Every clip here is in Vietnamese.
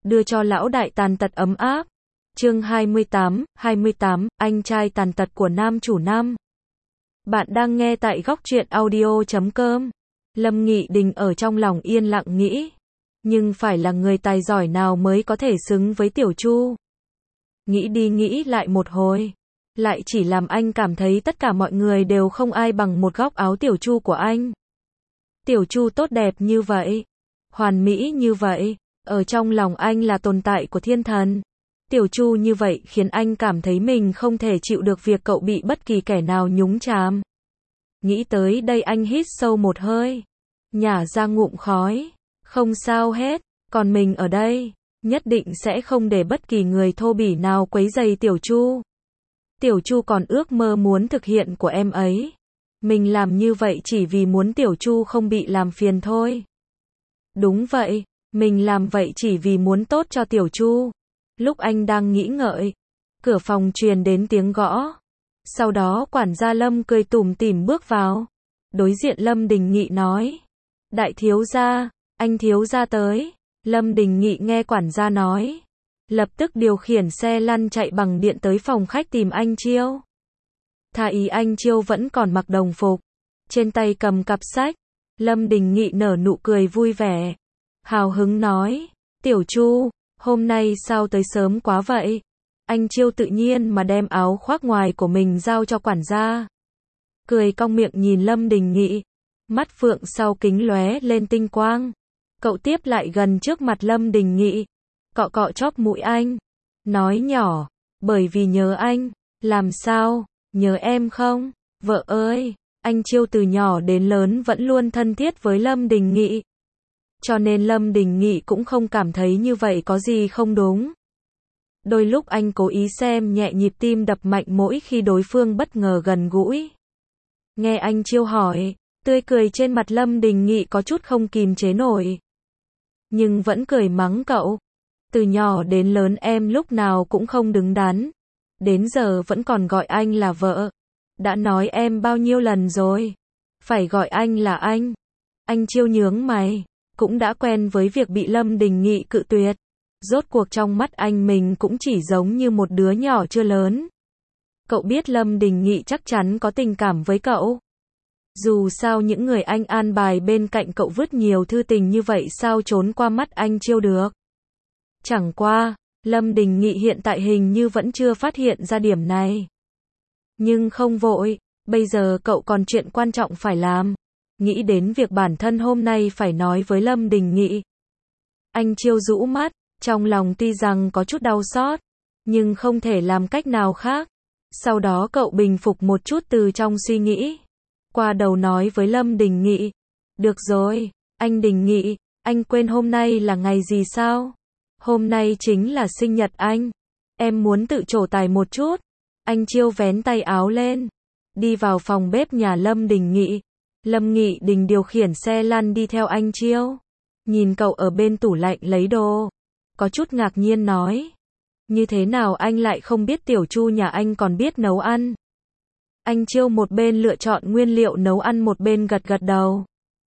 đưa cho lão đại tàn tật ấm áp. Chương 28, anh trai tàn tật của nam chủ năm. Bạn đang nghe tại góc truyện audio.com. Lâm Nghị Đình ở trong lòng yên lặng nghĩ, nhưng phải là người tài giỏi nào mới có thể xứng với Tiểu Chu. Nghĩ đi nghĩ lại một hồi, lại chỉ làm anh cảm thấy tất cả mọi người đều không ai bằng một góc áo Tiểu Chu của anh. Tiểu Chu tốt đẹp như vậy, hoàn mỹ như vậy, ở trong lòng anh là tồn tại của thiên thần. Tiểu Chu như vậy khiến anh cảm thấy mình không thể chịu được việc cậu bị bất kỳ kẻ nào nhúng chàm. Nghĩ tới đây anh hít sâu một hơi, nhả ra ngụm khói. Không sao hết, còn mình ở đây, nhất định sẽ không để bất kỳ người thô bỉ nào quấy rầy Tiểu Chu. Tiểu Chu còn ước mơ muốn thực hiện của em ấy. Mình làm như vậy chỉ vì muốn Tiểu Chu không bị làm phiền thôi. Đúng vậy, mình làm vậy chỉ vì muốn tốt cho Tiểu Chu. Lúc anh đang nghĩ ngợi, cửa phòng truyền đến tiếng gõ. Sau đó quản gia Lâm cười tủm tỉm bước vào. Đối diện Lâm Đình Nghị nói, đại thiếu gia, anh thiếu gia tới. Lâm Đình Nghị nghe quản gia nói, lập tức điều khiển xe lăn chạy bằng điện tới phòng khách tìm anh Chiêu. Thà ý anh Chiêu vẫn còn mặc đồng phục, trên tay cầm cặp sách. Lâm Đình Nghị nở nụ cười vui vẻ, hào hứng nói, Tiểu Chu, hôm nay sao tới sớm quá vậy? Anh Chiêu tự nhiên mà đem áo khoác ngoài của mình giao cho quản gia. Cười cong miệng nhìn Lâm Đình Nghị, mắt phượng sau kính lóe lên tinh quang. Cậu tiếp lại gần trước mặt Lâm Đình Nghị, cọ cọ chóp mũi anh, nói nhỏ, bởi vì nhớ anh. Làm sao, nhớ em không? Vợ ơi, anh Chiêu từ nhỏ đến lớn vẫn luôn thân thiết với Lâm Đình Nghị. Cho nên Lâm Đình Nghị cũng không cảm thấy như vậy có gì không đúng. Đôi lúc anh cố ý xem nhẹ nhịp tim đập mạnh mỗi khi đối phương bất ngờ gần gũi. Nghe anh Chiêu hỏi, tươi cười trên mặt Lâm Đình Nghị có chút không kìm chế nổi. Nhưng vẫn cười mắng cậu. Từ nhỏ đến lớn em lúc nào cũng không đứng đắn. Đến giờ vẫn còn gọi anh là vợ. Đã nói em bao nhiêu lần rồi. Phải gọi anh là anh. Anh Chiêu nhướng mày. Cũng đã quen với việc bị Lâm Đình Nghị cự tuyệt. Rốt cuộc trong mắt anh mình cũng chỉ giống như một đứa nhỏ chưa lớn. Cậu biết Lâm Đình Nghị chắc chắn có tình cảm với cậu. Dù sao những người anh an bài bên cạnh cậu vứt nhiều thư tình như vậy sao trốn qua mắt anh Chiêu được. Chẳng qua, Lâm Đình Nghị hiện tại hình như vẫn chưa phát hiện ra điểm này. Nhưng không vội, bây giờ cậu còn chuyện quan trọng phải làm. Nghĩ đến việc bản thân hôm nay phải nói với Lâm Đình Nghị. Anh Chiêu rũ mắt, trong lòng tuy rằng có chút đau xót, nhưng không thể làm cách nào khác. Sau đó cậu bình phục một chút từ trong suy nghĩ. Qua đầu nói với Lâm Đình Nghị. Được rồi, anh Đình Nghị, anh quên hôm nay là ngày gì sao? Hôm nay chính là sinh nhật anh. Em muốn tự trổ tài một chút. Anh Chiêu vén tay áo lên, đi vào phòng bếp nhà Lâm Đình Nghị. Lâm Nghị Đình điều khiển xe lăn đi theo anh Chiêu. Nhìn cậu ở bên tủ lạnh lấy đồ, có chút ngạc nhiên nói. Như thế nào anh lại không biết Tiểu Chu nhà anh còn biết nấu ăn? Anh Chiêu một bên lựa chọn nguyên liệu nấu ăn một bên gật gật đầu.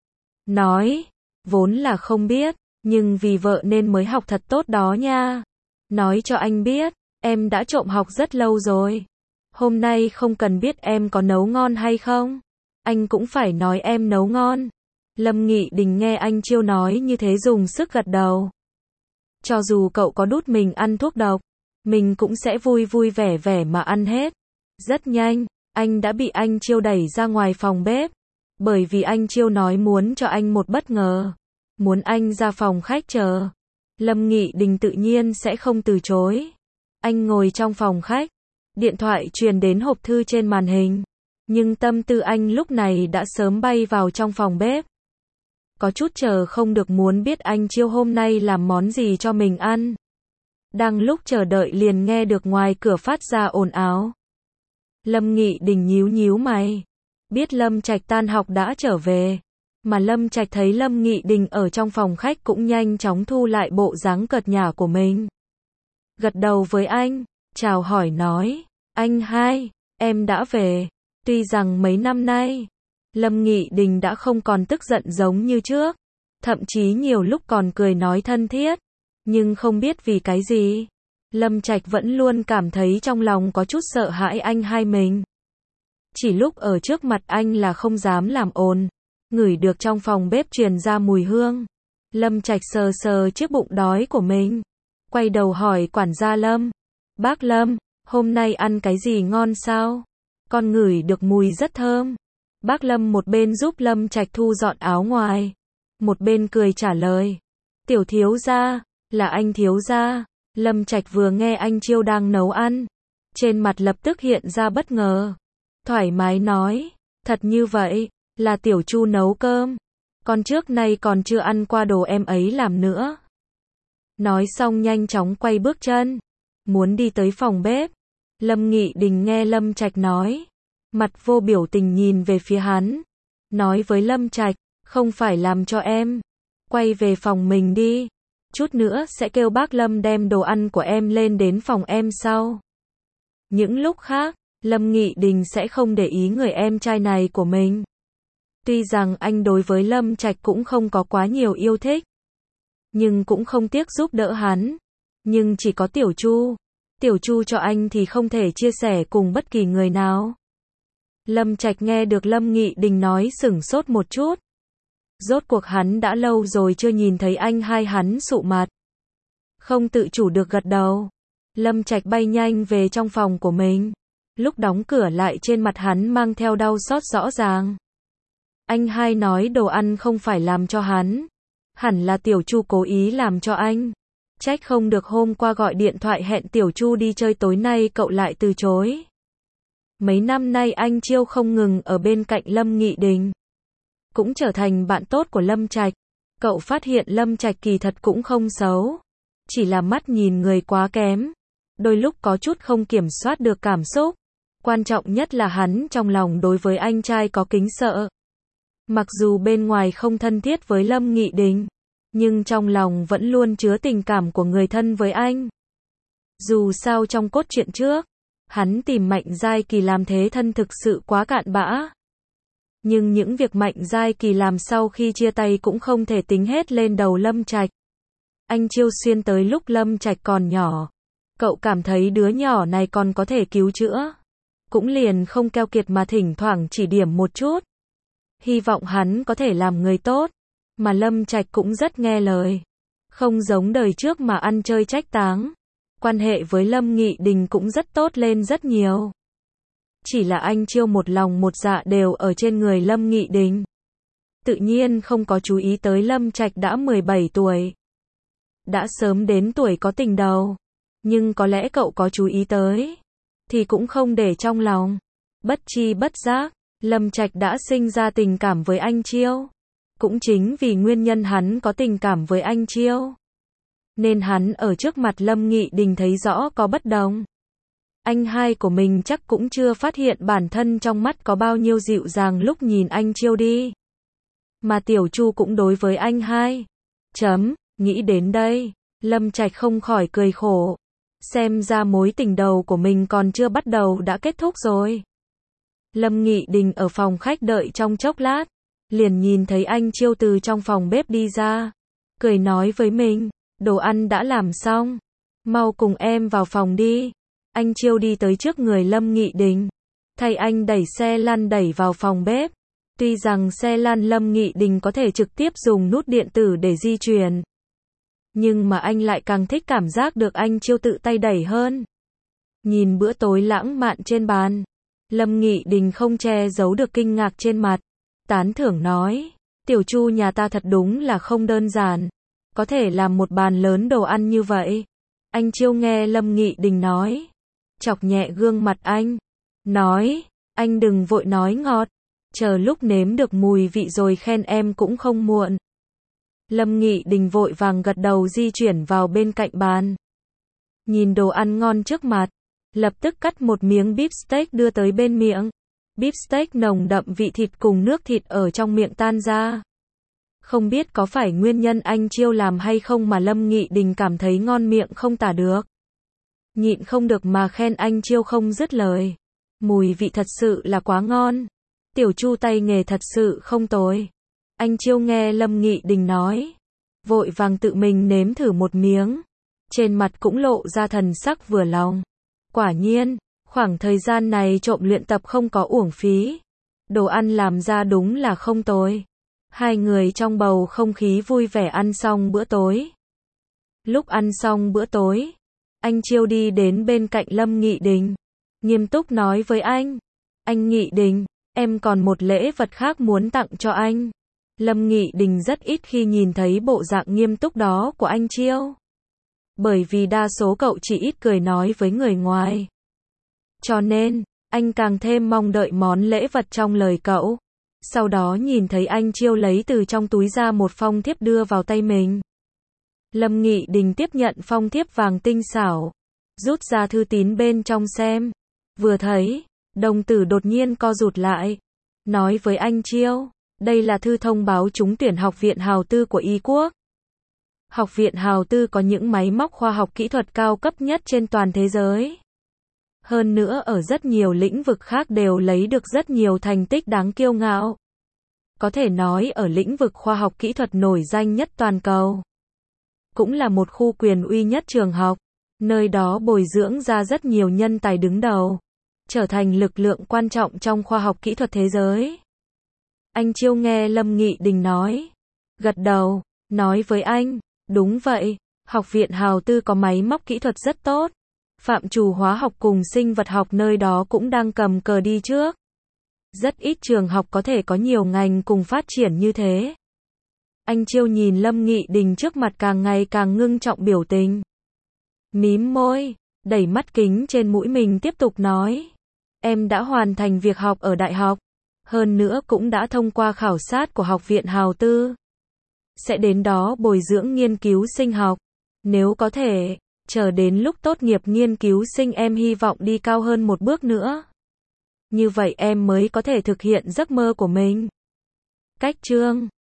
Nói, vốn là không biết, nhưng vì vợ nên mới học thật tốt đó nha. Nói cho anh biết, em đã trộm học rất lâu rồi. Hôm nay không cần biết em có nấu ngon hay không. Anh cũng phải nói em nấu ngon. Lâm Nghị Đình nghe anh Chiêu nói như thế dùng sức gật đầu. Cho dù cậu có đút mình ăn thuốc độc, mình cũng sẽ vui vui vẻ vẻ mà ăn hết. Rất nhanh, anh đã bị anh Chiêu đẩy ra ngoài phòng bếp. Bởi vì anh Chiêu nói muốn cho anh một bất ngờ. Muốn anh ra phòng khách chờ. Lâm Nghị Đình tự nhiên sẽ không từ chối. Anh ngồi trong phòng khách. Điện thoại truyền đến hộp thư trên màn hình. Nhưng tâm tư anh lúc này đã sớm bay vào trong phòng bếp. Có chút chờ không được muốn biết anh Chiêu hôm nay làm món gì cho mình ăn. Đang lúc chờ đợi liền nghe được ngoài cửa phát ra ồn ào. Lâm Nghị Đình nhíu nhíu mày. Biết Lâm Trạch tan học đã trở về. Mà Lâm Trạch thấy Lâm Nghị Đình ở trong phòng khách cũng nhanh chóng thu lại bộ dáng cợt nhả của mình. Gật đầu với anh, chào hỏi nói. Anh hai, em đã về. Tuy rằng mấy năm nay, Lâm Nghị Đình đã không còn tức giận giống như trước. Thậm chí nhiều lúc còn cười nói thân thiết. Nhưng không biết vì cái gì, Lâm Trạch vẫn luôn cảm thấy trong lòng có chút sợ hãi anh hai mình. Chỉ lúc ở trước mặt anh là không dám làm ồn, ngửi được trong phòng bếp truyền ra mùi hương. Lâm Trạch sờ sờ chiếc bụng đói của mình, quay đầu hỏi quản gia Lâm. Bác Lâm, hôm nay ăn cái gì ngon sao? Con ngửi được mùi rất thơm. Bác Lâm một bên giúp Lâm Trạch thu dọn áo ngoài, một bên cười trả lời. Tiểu thiếu gia, là anh thiếu gia. Lâm Trạch vừa nghe anh Chiêu đang nấu ăn, trên mặt lập tức hiện ra bất ngờ. Thoải mái nói, thật như vậy, là tiểu Chu nấu cơm. Con trước nay còn chưa ăn qua đồ em ấy làm nữa. Nói xong nhanh chóng quay bước chân, muốn đi tới phòng bếp. Lâm Nghị Đình nghe Lâm Trạch nói, mặt vô biểu tình nhìn về phía hắn, nói với Lâm Trạch, không phải làm cho em, quay về phòng mình đi, chút nữa sẽ kêu bác Lâm đem đồ ăn của em lên đến phòng em sau. Những lúc khác, Lâm Nghị Đình sẽ không để ý người em trai này của mình. Tuy rằng anh đối với Lâm Trạch cũng không có quá nhiều yêu thích, nhưng cũng không tiếc giúp đỡ hắn. Nhưng chỉ có Tiểu Chu, Tiểu Chu cho anh thì không thể chia sẻ cùng bất kỳ người nào. Lâm Trạch nghe được Lâm Nghị Đình nói sửng sốt một chút. Rốt cuộc hắn đã lâu rồi chưa nhìn thấy anh hai hắn sụ mặt. Không tự chủ được gật đầu. Lâm Trạch bay nhanh về trong phòng của mình. Lúc đóng cửa lại trên mặt hắn mang theo đau xót rõ ràng. Anh hai nói đồ ăn không phải làm cho hắn. Hẳn là Tiểu Chu cố ý làm cho anh. Trách không được hôm qua gọi điện thoại hẹn Tiểu Chu đi chơi tối nay cậu lại từ chối. Mấy năm nay anh Chiêu không ngừng ở bên cạnh Lâm Nghị Đình, cũng trở thành bạn tốt của Lâm Trạch. Cậu phát hiện Lâm Trạch kỳ thật cũng không xấu, chỉ là mắt nhìn người quá kém, đôi lúc có chút không kiểm soát được cảm xúc. Quan trọng nhất là hắn trong lòng đối với anh trai có kính sợ. Mặc dù bên ngoài không thân thiết với Lâm Nghị Đình, nhưng trong lòng vẫn luôn chứa tình cảm của người thân với anh. Dù sao trong cốt truyện trước, hắn tìm Mạnh Giai Kỳ làm thế thân thực sự quá cạn bã. Nhưng những việc Mạnh Giai Kỳ làm sau khi chia tay cũng không thể tính hết lên đầu Lâm Trạch. Anh Chiêu xuyên tới lúc Lâm Trạch còn nhỏ, cậu cảm thấy đứa nhỏ này còn có thể cứu chữa, cũng liền không keo kiệt mà thỉnh thoảng chỉ điểm một chút. Hy vọng hắn có thể làm người tốt, mà Lâm Trạch cũng rất nghe lời, không giống đời trước mà ăn chơi trách táng. Quan hệ với Lâm Nghị Đình cũng rất tốt lên rất nhiều. Chỉ là anh Chiêu một lòng một dạ đều ở trên người Lâm Nghị Đình, tự nhiên không có chú ý tới Lâm Trạch đã 17 tuổi. Đã sớm đến tuổi có tình đầu, nhưng có lẽ cậu có chú ý tới, thì cũng không để trong lòng. Bất chi bất giác, Lâm Trạch đã sinh ra tình cảm với anh Chiêu. Cũng chính vì nguyên nhân hắn có tình cảm với anh Chiêu, nên hắn ở trước mặt Lâm Nghị Đình thấy rõ có bất đồng. Anh hai của mình chắc cũng chưa phát hiện bản thân trong mắt có bao nhiêu dịu dàng lúc nhìn anh Chiêu đi. Mà Tiểu Chu cũng đối với anh hai. Nghĩ đến đây, Lâm Trạch không khỏi cười khổ. Xem ra mối tình đầu của mình còn chưa bắt đầu đã kết thúc rồi. Lâm Nghị Đình ở phòng khách đợi trong chốc lát, liền nhìn thấy anh Chiêu từ trong phòng bếp đi ra, cười nói với mình, đồ ăn đã làm xong, mau cùng em vào phòng đi. Anh Chiêu đi tới trước người Lâm Nghị Đình, thay anh đẩy xe lăn đẩy vào phòng bếp. Tuy rằng xe lăn Lâm Nghị Đình có thể trực tiếp dùng nút điện tử để di chuyển, nhưng mà anh lại càng thích cảm giác được anh Chiêu tự tay đẩy hơn. Nhìn bữa tối lãng mạn trên bàn, Lâm Nghị Đình không che giấu được kinh ngạc trên mặt, tán thưởng nói, Tiểu Chu nhà ta thật đúng là không đơn giản, có thể làm một bàn lớn đồ ăn như vậy. Anh Chiêu nghe Lâm Nghị Đình nói, chọc nhẹ gương mặt anh, nói, anh đừng vội nói ngọt, chờ lúc nếm được mùi vị rồi khen em cũng không muộn. Lâm Nghị Đình vội vàng gật đầu di chuyển vào bên cạnh bàn. Nhìn đồ ăn ngon trước mặt, lập tức cắt một miếng beef steak đưa tới bên miệng. Beef steak nồng đậm vị thịt cùng nước thịt ở trong miệng tan ra. Không biết có phải nguyên nhân anh Chiêu làm hay không mà Lâm Nghị Đình cảm thấy ngon miệng không tả được. Nhịn không được mà khen anh Chiêu không dứt lời. Mùi vị thật sự là quá ngon. Tiểu Chu tay nghề thật sự không tồi. Anh Chiêu nghe Lâm Nghị Đình nói, vội vàng tự mình nếm thử một miếng. Trên mặt cũng lộ ra thần sắc vừa lòng. Quả nhiên, khoảng thời gian này trộm luyện tập không có uổng phí. Đồ ăn làm ra đúng là không tồi. Hai người trong bầu không khí vui vẻ ăn xong bữa tối. Lúc ăn xong bữa tối, anh Chiêu đi đến bên cạnh Lâm Nghị Đình. Nghiêm túc nói với anh. Anh Nghị Đình, em còn một lễ vật khác muốn tặng cho anh. Lâm Nghị Đình rất ít khi nhìn thấy bộ dạng nghiêm túc đó của anh Chiêu. Bởi vì đa số cậu chỉ ít cười nói với người ngoài. Cho nên, anh càng thêm mong đợi món lễ vật trong lời cậu. Sau đó nhìn thấy anh Chiêu lấy từ trong túi ra một phong thiếp đưa vào tay mình. Lâm Nghị Đình tiếp nhận phong thiếp vàng tinh xảo, rút ra thư tín bên trong xem. Vừa thấy, đồng tử đột nhiên co rụt lại. Nói với anh Chiêu, đây là thư thông báo trúng tuyển Học viện Hào Tư của Y Quốc. Học viện Hào Tư có những máy móc khoa học kỹ thuật cao cấp nhất trên toàn thế giới. Hơn nữa ở rất nhiều lĩnh vực khác đều lấy được rất nhiều thành tích đáng kiêu ngạo. Có thể nói ở lĩnh vực khoa học kỹ thuật nổi danh nhất toàn cầu. Cũng là một khu quyền uy nhất trường học. Nơi đó bồi dưỡng ra rất nhiều nhân tài đứng đầu. Trở thành lực lượng quan trọng trong khoa học kỹ thuật thế giới. Anh Chiêu nghe Lâm Nghị Đình nói. Gật đầu, nói với anh. Đúng vậy, Học viện Hào Tư có máy móc kỹ thuật rất tốt. Phạm trù hóa học cùng sinh vật học nơi đó cũng đang cầm cờ đi trước. Rất ít trường học có thể có nhiều ngành cùng phát triển như thế. Anh Chiêu nhìn Lâm Nghị Đình trước mặt càng ngày càng ngưng trọng biểu tình. Mím môi, đẩy mắt kính trên mũi mình tiếp tục nói. Em đã hoàn thành việc học ở đại học. Hơn nữa cũng đã thông qua khảo sát của Học viện Hào Tư. Sẽ đến đó bồi dưỡng nghiên cứu sinh học. Nếu có thể, chờ đến lúc tốt nghiệp nghiên cứu sinh em hy vọng đi cao hơn một bước nữa. Như vậy em mới có thể thực hiện giấc mơ của mình. Cách chương